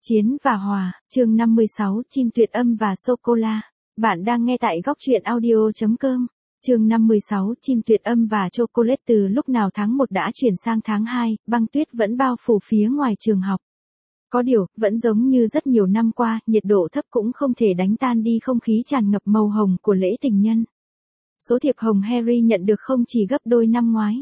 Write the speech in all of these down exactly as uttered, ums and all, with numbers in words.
Chiến và Hòa, chương năm mươi sáu, chim tuyệt âm và sô-cô-la. Bạn đang nghe tại góc truyện audio chấm com. Chương năm mươi sáu, chim tuyệt âm và chocolate. Từ lúc nào tháng một đã chuyển sang tháng hai, băng tuyết vẫn bao phủ phía ngoài trường học. Có điều, vẫn giống như rất nhiều năm qua, nhiệt độ thấp cũng không thể đánh tan đi không khí tràn ngập màu hồng của lễ tình nhân. Số thiệp hồng Harry nhận được không chỉ gấp đôi năm ngoái.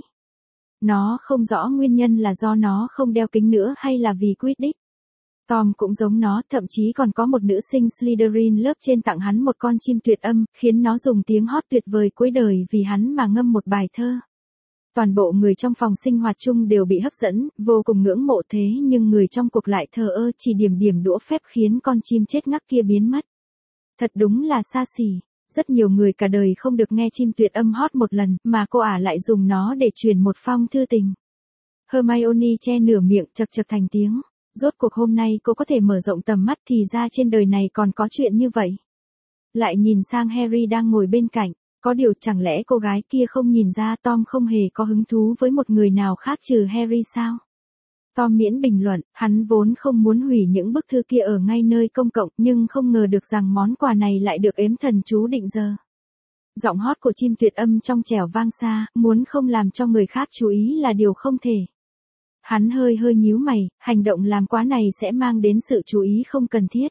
Nó không rõ nguyên nhân là do nó không đeo kính nữa hay là vì Quidditch. Tom cũng giống nó, thậm chí còn có một nữ sinh Slytherin lớp trên tặng hắn một con chim tuyệt âm, khiến nó dùng tiếng hót tuyệt vời cuối đời vì hắn mà ngâm một bài thơ. Toàn bộ người trong phòng sinh hoạt chung đều bị hấp dẫn, vô cùng ngưỡng mộ, thế nhưng người trong cuộc lại thờ ơ, chỉ điểm điểm đũa phép khiến con chim chết ngắc kia biến mất. Thật đúng là xa xỉ. Rất nhiều người cả đời không được nghe chim tuyệt âm hót một lần, mà cô ả lại dùng nó để truyền một phong thư tình. Hermione che nửa miệng chật chật thành tiếng. Rốt cuộc hôm nay cô có thể mở rộng tầm mắt, thì ra trên đời này còn có chuyện như vậy. Lại nhìn sang Harry đang ngồi bên cạnh, có điều chẳng lẽ cô gái kia không nhìn ra Tom không hề có hứng thú với một người nào khác trừ Harry sao? Tom miễn bình luận, hắn vốn không muốn hủy những bức thư kia ở ngay nơi công cộng, nhưng không ngờ được rằng món quà này lại được ếm thần chú định giờ. Giọng hót của chim tuyệt âm trong trẻo vang xa, muốn không làm cho người khác chú ý là điều không thể. Hắn hơi hơi nhíu mày, hành động làm quá này sẽ mang đến sự chú ý không cần thiết.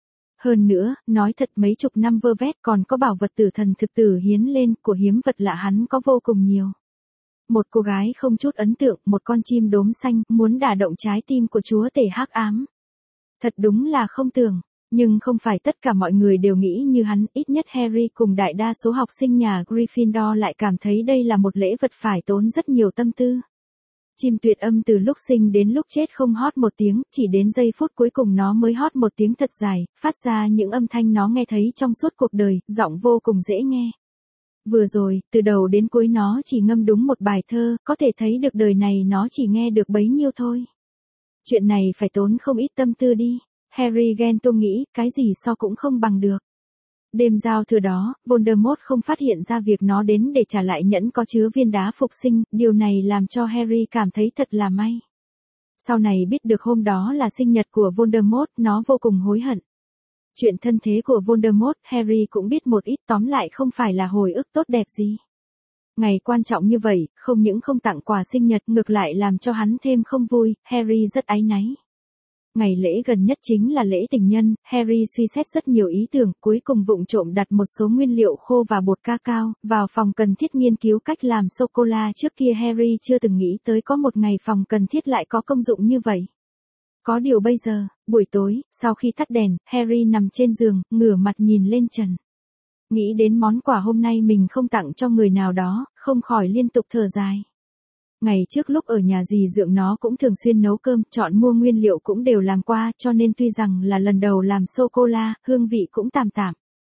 Hơn nữa, nói thật mấy chục năm vơ vét còn có bảo vật tử thần thực tử hiến lên, của hiếm vật lạ hắn có vô cùng nhiều. Một cô gái không chút ấn tượng, một con chim đốm xanh, muốn đả động trái tim của chúa tể hắc ám. Thật đúng là không tưởng, nhưng không phải tất cả mọi người đều nghĩ như hắn, ít nhất Harry cùng đại đa số học sinh nhà Gryffindor lại cảm thấy đây là một lễ vật phải tốn rất nhiều tâm tư. Chim tuyệt âm từ lúc sinh đến lúc chết không hót một tiếng, chỉ đến giây phút cuối cùng nó mới hót một tiếng thật dài, phát ra những âm thanh nó nghe thấy trong suốt cuộc đời, giọng vô cùng dễ nghe. Vừa rồi, từ đầu đến cuối nó chỉ ngâm đúng một bài thơ, có thể thấy được đời này nó chỉ nghe được bấy nhiêu thôi. Chuyện này phải tốn không ít tâm tư đi. Harry ghen tuông nghĩ, cái gì so cũng không bằng được. Đêm giao thừa đó, Voldemort không phát hiện ra việc nó đến để trả lại nhẫn có chứa viên đá phục sinh, điều này làm cho Harry cảm thấy thật là may. Sau này biết được hôm đó là sinh nhật của Voldemort, nó vô cùng hối hận. Chuyện thân thế của Voldemort, Harry cũng biết một ít, tóm lại không phải là hồi ức tốt đẹp gì. Ngày quan trọng như vậy, không những không tặng quà sinh nhật, ngược lại làm cho hắn thêm không vui, Harry rất áy náy. Ngày lễ gần nhất chính là lễ tình nhân, Harry suy xét rất nhiều ý tưởng, cuối cùng vụng trộm đặt một số nguyên liệu khô và bột cacao vào phòng cần thiết nghiên cứu cách làm sô-cô-la. Trước kia Harry chưa từng nghĩ tới có một ngày phòng cần thiết lại có công dụng như vậy. Có điều bây giờ, buổi tối, sau khi tắt đèn, Harry nằm trên giường, ngửa mặt nhìn lên trần. Nghĩ đến món quà hôm nay mình không tặng cho người nào đó, không khỏi liên tục thở dài. Ngày trước lúc ở nhà dì dượng nó cũng thường xuyên nấu cơm, chọn mua nguyên liệu cũng đều làm qua, cho nên tuy rằng là lần đầu làm sô-cô-la, hương vị cũng tạm tạm.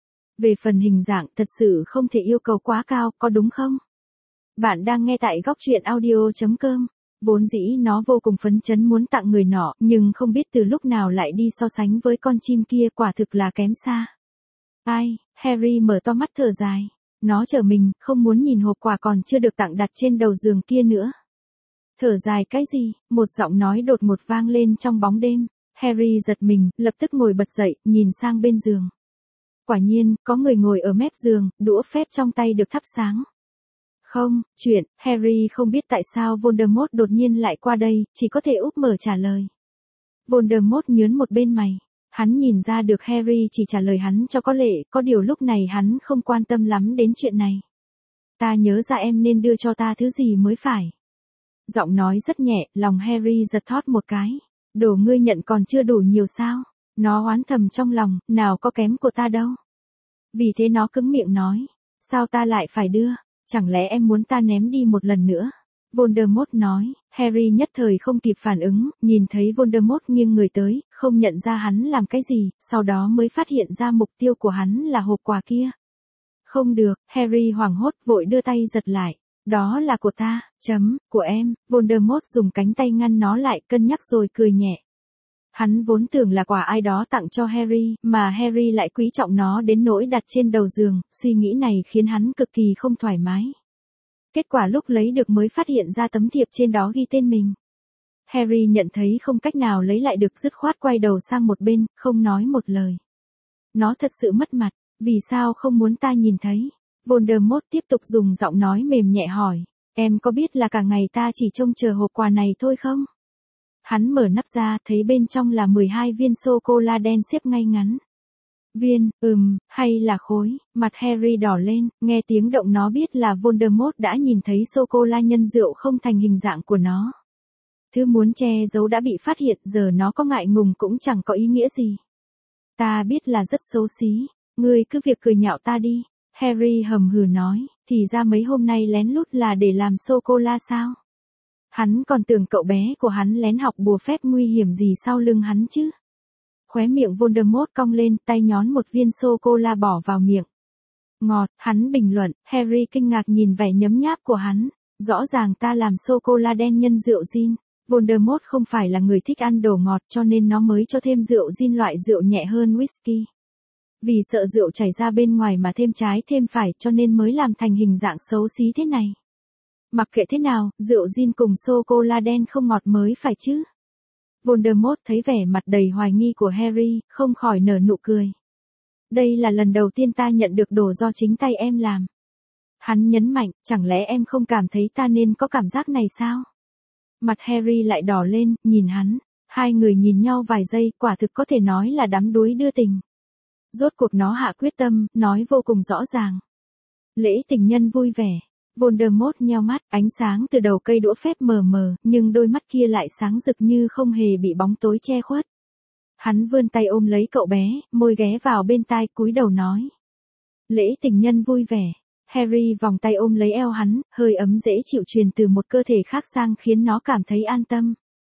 Về phần hình dạng, thật sự không thể yêu cầu quá cao, có đúng không? Bạn đang nghe tại góc truyện audio chấm com. Vốn dĩ nó vô cùng phấn chấn muốn tặng người nọ, nhưng không biết từ lúc nào lại đi so sánh với con chim kia, quả thực là kém xa. Ai, Harry mở to mắt thở dài. Nó chờ mình, không muốn nhìn hộp quà còn chưa được tặng đặt trên đầu giường kia nữa. Thở dài cái gì? Một giọng nói đột ngột vang lên trong bóng đêm. Harry giật mình, lập tức ngồi bật dậy, nhìn sang bên giường. Quả nhiên, có người ngồi ở mép giường, đũa phép trong tay được thắp sáng. Không, chuyện, Harry không biết tại sao Voldemort đột nhiên lại qua đây, chỉ có thể úp mở trả lời. Voldemort nhớn một bên mày. Hắn nhìn ra được Harry chỉ trả lời hắn cho có lệ, có điều lúc này hắn không quan tâm lắm đến chuyện này. Ta nhớ ra em nên đưa cho ta thứ gì mới phải. Giọng nói rất nhẹ, lòng Harry giật thót một cái. Đồ ngươi nhận còn chưa đủ nhiều sao? Nó oán thầm trong lòng, nào có kém của ta đâu. Vì thế nó cứng miệng nói. Sao ta lại phải đưa? Chẳng lẽ em muốn ta ném đi một lần nữa? Voldemort nói. Harry nhất thời không kịp phản ứng, nhìn thấy Voldemort nghiêng người tới, không nhận ra hắn làm cái gì, sau đó mới phát hiện ra mục tiêu của hắn là hộp quà kia. Không được, Harry hoảng hốt vội đưa tay giật lại. Đó là của ta, chấm, của em. Voldemort dùng cánh tay ngăn nó lại, cân nhắc rồi cười nhẹ. Hắn vốn tưởng là quà ai đó tặng cho Harry, mà Harry lại quý trọng nó đến nỗi đặt trên đầu giường, suy nghĩ này khiến hắn cực kỳ không thoải mái. Kết quả lúc lấy được mới phát hiện ra tấm thiệp trên đó ghi tên mình. Harry nhận thấy không cách nào lấy lại được dứt khoát quay đầu sang một bên, không nói một lời. Nó thật sự mất mặt, vì sao không muốn ta nhìn thấy? Voldemort tiếp tục dùng giọng nói mềm nhẹ hỏi, em có biết là cả ngày ta chỉ trông chờ hộp quà này thôi không? Hắn mở nắp ra, thấy bên trong là mười hai viên sô-cô-la đen xếp ngay ngắn. Viên, ừm, hay là khối, mặt Harry đỏ lên, nghe tiếng động nó biết là Voldemort đã nhìn thấy sô-cô-la nhân rượu không thành hình dạng của nó. Thứ muốn che giấu đã bị phát hiện, giờ nó có ngại ngùng cũng chẳng có ý nghĩa gì. Ta biết là rất xấu xí, ngươi cứ việc cười nhạo ta đi. Harry hầm hừ nói, thì ra mấy hôm nay lén lút là để làm sô-cô-la sao? Hắn còn tưởng cậu bé của hắn lén học bùa phép nguy hiểm gì sau lưng hắn chứ. Khóe miệng Voldemort cong lên, tay nhón một viên sô-cô-la bỏ vào miệng. Ngọt, hắn bình luận, Harry kinh ngạc nhìn vẻ nhấm nháp của hắn. Rõ ràng ta làm sô-cô-la đen nhân rượu gin. Voldemort không phải là người thích ăn đồ ngọt cho nên nó mới cho thêm rượu gin loại rượu nhẹ hơn whisky. Vì sợ rượu chảy ra bên ngoài mà thêm trái thêm phải cho nên mới làm thành hình dạng xấu xí thế này. Mặc kệ thế nào, rượu gin cùng sô-cô-la đen không ngọt mới phải chứ. Voldemort thấy vẻ mặt đầy hoài nghi của Harry, không khỏi nở nụ cười. Đây là lần đầu tiên ta nhận được đồ do chính tay em làm. Hắn nhấn mạnh, chẳng lẽ em không cảm thấy ta nên có cảm giác này sao? Mặt Harry lại đỏ lên, nhìn hắn. Hai người nhìn nhau vài giây, quả thực có thể nói là đắm đuối đưa tình. Rốt cuộc nó hạ quyết tâm, nói vô cùng rõ ràng. Lễ tình nhân vui vẻ. Voldemort nheo mắt, ánh sáng từ đầu cây đũa phép mờ mờ, nhưng đôi mắt kia lại sáng rực như không hề bị bóng tối che khuất. Hắn vươn tay ôm lấy cậu bé, môi ghé vào bên tai cúi đầu nói. Lễ tình nhân vui vẻ. Harry vòng tay ôm lấy eo hắn, hơi ấm dễ chịu truyền từ một cơ thể khác sang khiến nó cảm thấy an tâm.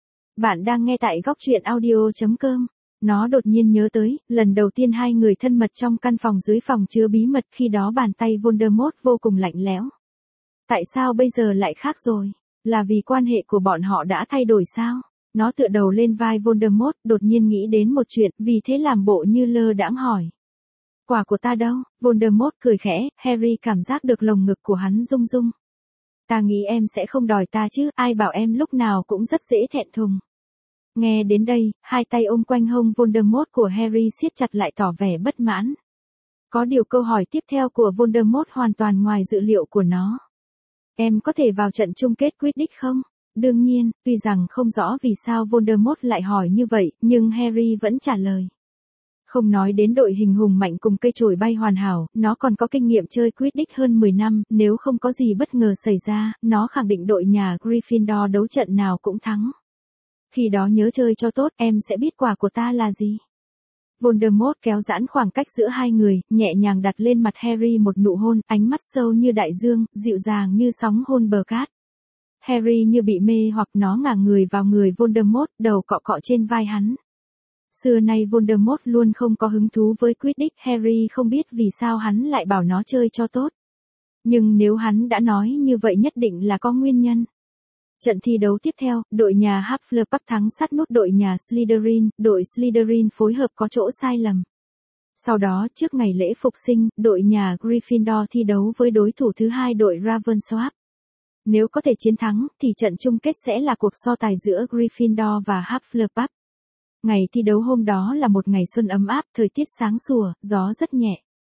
Bạn đang nghe tại góc truyện audio chấm com. Nó đột nhiên nhớ tới, lần đầu tiên hai người thân mật trong căn phòng dưới phòng chứa bí mật khi đó bàn tay Voldemort vô cùng lạnh lẽo. Tại sao bây giờ lại khác rồi? Là vì quan hệ của bọn họ đã thay đổi sao? Nó tựa đầu lên vai Voldemort, đột nhiên nghĩ đến một chuyện, vì thế làm bộ như lơ đãng hỏi. Quà của ta đâu? Voldemort cười khẽ, Harry cảm giác được lồng ngực của hắn rung rung. Ta nghĩ em sẽ không đòi ta chứ, ai bảo em lúc nào cũng rất dễ thẹn thùng. Nghe đến đây, hai tay ôm quanh hông Voldemort của Harry siết chặt lại tỏ vẻ bất mãn. Có điều câu hỏi tiếp theo của Voldemort hoàn toàn ngoài dự liệu của nó. Em có thể vào trận chung kết Quidditch không? Đương nhiên, tuy rằng không rõ vì sao Voldemort lại hỏi như vậy, nhưng Harry vẫn trả lời. Không nói đến đội hình hùng mạnh cùng cây chổi bay hoàn hảo, nó còn có kinh nghiệm chơi Quidditch hơn mười năm, nếu không có gì bất ngờ xảy ra, nó khẳng định đội nhà Gryffindor đấu trận nào cũng thắng. Khi đó nhớ chơi cho tốt, em sẽ biết quà của ta là gì. Voldemort kéo giãn khoảng cách giữa hai người, nhẹ nhàng đặt lên mặt Harry một nụ hôn, ánh mắt sâu như đại dương, dịu dàng như sóng hôn bờ cát. Harry như bị mê hoặc nó ngả người vào người Voldemort, đầu cọ cọ trên vai hắn. Xưa nay Voldemort luôn không có hứng thú với Quidditch, Harry không biết vì sao hắn lại bảo nó chơi cho tốt. Nhưng nếu hắn đã nói như vậy nhất định là có nguyên nhân. Trận thi đấu tiếp theo, đội nhà Hufflepuff thắng sát nút đội nhà Slytherin, đội Slytherin phối hợp có chỗ sai lầm. Sau đó, trước ngày lễ phục sinh, đội nhà Gryffindor thi đấu với đối thủ thứ hai đội Ravenclaw. Nếu có thể chiến thắng, thì trận chung kết sẽ là cuộc so tài giữa Gryffindor và Hufflepuff. Ngày thi đấu hôm đó là một ngày xuân ấm áp, thời tiết sáng sủa, gió rất nhẹ.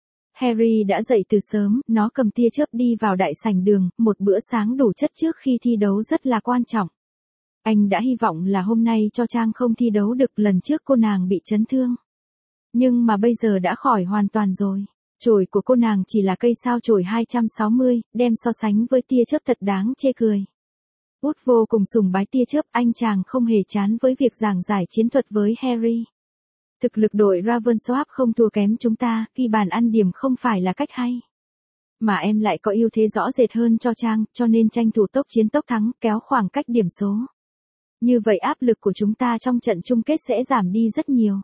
Harry đã dậy từ sớm, nó cầm tia chớp đi vào đại sảnh đường, một bữa sáng đủ chất trước khi thi đấu rất là quan trọng. Anh đã hy vọng là hôm nay cho Trang không thi đấu được, lần trước cô nàng bị chấn thương. Nhưng mà bây giờ đã khỏi hoàn toàn rồi. Chổi của cô nàng chỉ là cây sao chổi hai trăm sáu mươi, đem so sánh với tia chớp thật đáng chê cười. Út vô cùng sùng bái tia chớp, anh chàng không hề chán với việc giảng giải chiến thuật với Harry. Thực lực đội Ravenclaw không thua kém chúng ta, ghi bàn ăn điểm không phải là cách hay. Mà em lại có ưu thế rõ rệt hơn cho Trang, cho nên tranh thủ tốc chiến tốc thắng, kéo khoảng cách điểm số. Như vậy áp lực của chúng ta trong trận chung kết sẽ giảm đi rất nhiều.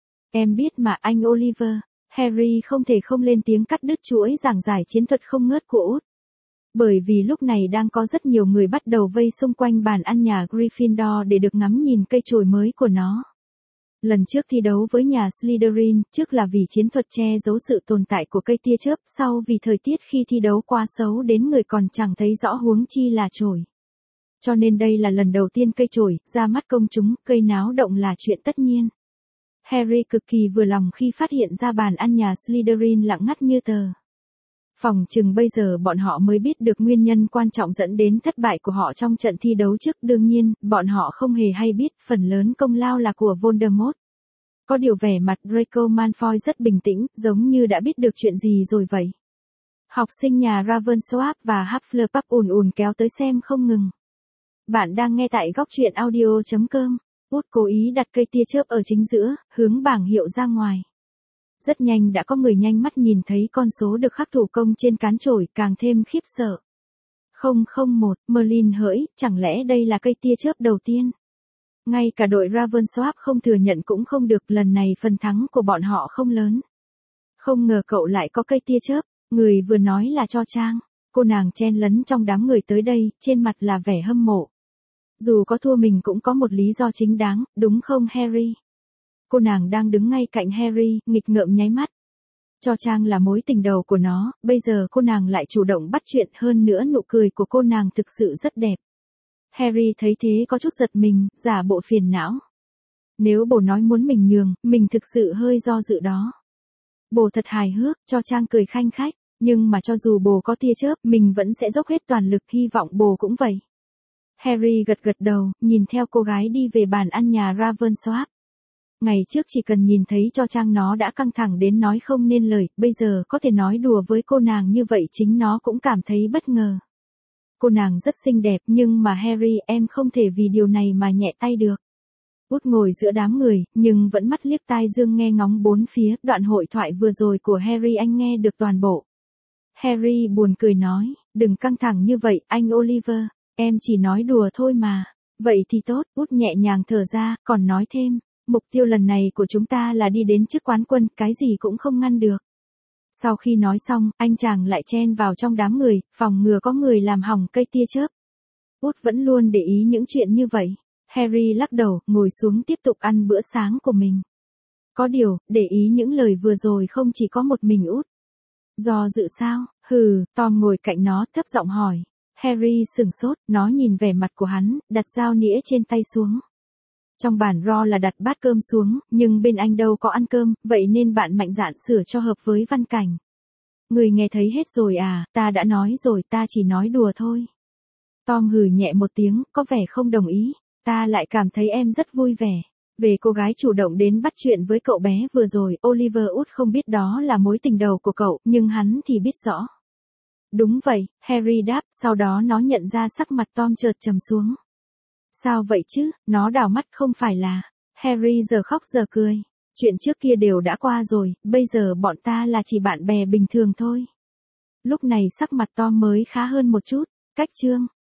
Em biết mà anh Oliver. Harry không thể không lên tiếng cắt đứt chuỗi giảng giải chiến thuật không ngớt của Út. Bởi vì lúc này đang có rất nhiều người bắt đầu vây xung quanh bàn ăn nhà Gryffindor để được ngắm nhìn cây chổi mới của nó. Lần trước thi đấu với nhà Slytherin, trước là vì chiến thuật che giấu sự tồn tại của cây tia chớp, sau vì thời tiết khi thi đấu quá xấu đến người còn chẳng thấy rõ huống chi là chổi. Cho nên đây là lần đầu tiên cây chổi ra mắt công chúng, gây náo động là chuyện tất nhiên. Harry cực kỳ vừa lòng khi phát hiện ra bàn ăn nhà Slytherin lặng ngắt như tờ. Phòng chừng bây giờ bọn họ mới biết được nguyên nhân quan trọng dẫn đến thất bại của họ trong trận thi đấu trước. Đương nhiên, bọn họ không hề hay biết phần lớn công lao là của Voldemort. Có điều vẻ mặt Draco Malfoy rất bình tĩnh, giống như đã biết được chuyện gì rồi vậy. Học sinh nhà Ravensworth và Hufflepuff ùn ùn kéo tới xem không ngừng. Bạn đang nghe tại góc truyện audio chấm com. Út cố ý đặt cây tia chớp ở chính giữa, hướng bảng hiệu ra ngoài. Rất nhanh đã có người nhanh mắt nhìn thấy con số được khắc thủ công trên cán chổi, càng thêm khiếp sợ. không không một, Merlin hỡi, chẳng lẽ đây là cây tia chớp đầu tiên? Ngay cả đội Ravensworth không thừa nhận cũng không được, lần này phần thắng của bọn họ không lớn. Không ngờ cậu lại có cây tia chớp, người vừa nói là Cho Chang. Cô nàng chen lấn trong đám người tới đây, trên mặt là vẻ hâm mộ. Dù có thua mình cũng có một lý do chính đáng, đúng không Harry? Cô nàng đang đứng ngay cạnh Harry, nghịch ngợm nháy mắt. Cho Chang là mối tình đầu của nó, bây giờ cô nàng lại chủ động bắt chuyện, hơn nữa nụ cười của cô nàng thực sự rất đẹp. Harry thấy thế có chút giật mình, giả bộ phiền não. Nếu bồ nói muốn mình nhường, mình thực sự hơi do dự đó. Bồ thật hài hước, Cho Chang cười khanh khách, nhưng mà cho dù bồ có tia chớp, mình vẫn sẽ dốc hết toàn lực, hy vọng bồ cũng vậy. Harry gật gật đầu, nhìn theo cô gái đi về bàn ăn nhà Ravensworth. Ngày trước chỉ cần nhìn thấy Cho Chang nó đã căng thẳng đến nói không nên lời, bây giờ có thể nói đùa với cô nàng như vậy chính nó cũng cảm thấy bất ngờ. Cô nàng rất xinh đẹp nhưng mà Harry, em không thể vì điều này mà nhẹ tay được. Út ngồi giữa đám người, nhưng vẫn mắt liếc tai dương nghe ngóng bốn phía, đoạn hội thoại vừa rồi của Harry anh nghe được toàn bộ. Harry buồn cười nói, đừng căng thẳng như vậy, anh Oliver, em chỉ nói đùa thôi mà. Vậy thì tốt, Út nhẹ nhàng thở ra, còn nói thêm, mục tiêu lần này của chúng ta là đi đến chức quán quân, cái gì cũng không ngăn được. Sau khi nói xong, anh chàng lại chen vào trong đám người, phòng ngừa có người làm hỏng cây tia chớp. Út vẫn luôn để ý những chuyện như vậy. Harry lắc đầu, ngồi xuống tiếp tục ăn bữa sáng của mình. Có điều, để ý những lời vừa rồi không chỉ có một mình Út. Do dự sao? Hừ, Tom ngồi cạnh nó thấp giọng hỏi. Harry sửng sốt, nó nhìn vẻ mặt của hắn, đặt dao nĩa trên tay xuống. Trong bàn Ron là đặt bát cơm xuống, nhưng bên anh đâu có ăn cơm, vậy nên bạn mạnh dạn sửa cho hợp với văn cảnh. Người nghe thấy hết rồi à, ta đã nói rồi, ta chỉ nói đùa thôi. Tom hừ nhẹ một tiếng, có vẻ không đồng ý, ta lại cảm thấy em rất vui vẻ. Về cô gái chủ động đến bắt chuyện với cậu bé vừa rồi, Oliver Út không biết đó là mối tình đầu của cậu, nhưng hắn thì biết rõ. Đúng vậy, Harry đáp, sau đó nó nhận ra sắc mặt Tom chợt trầm xuống. Sao vậy chứ, nó đảo mắt không phải là. Harry giờ khóc giờ cười. Chuyện trước kia đều đã qua rồi, bây giờ bọn ta là chỉ bạn bè bình thường thôi. Lúc này sắc mặt Tom mới khá hơn một chút. Cách chương.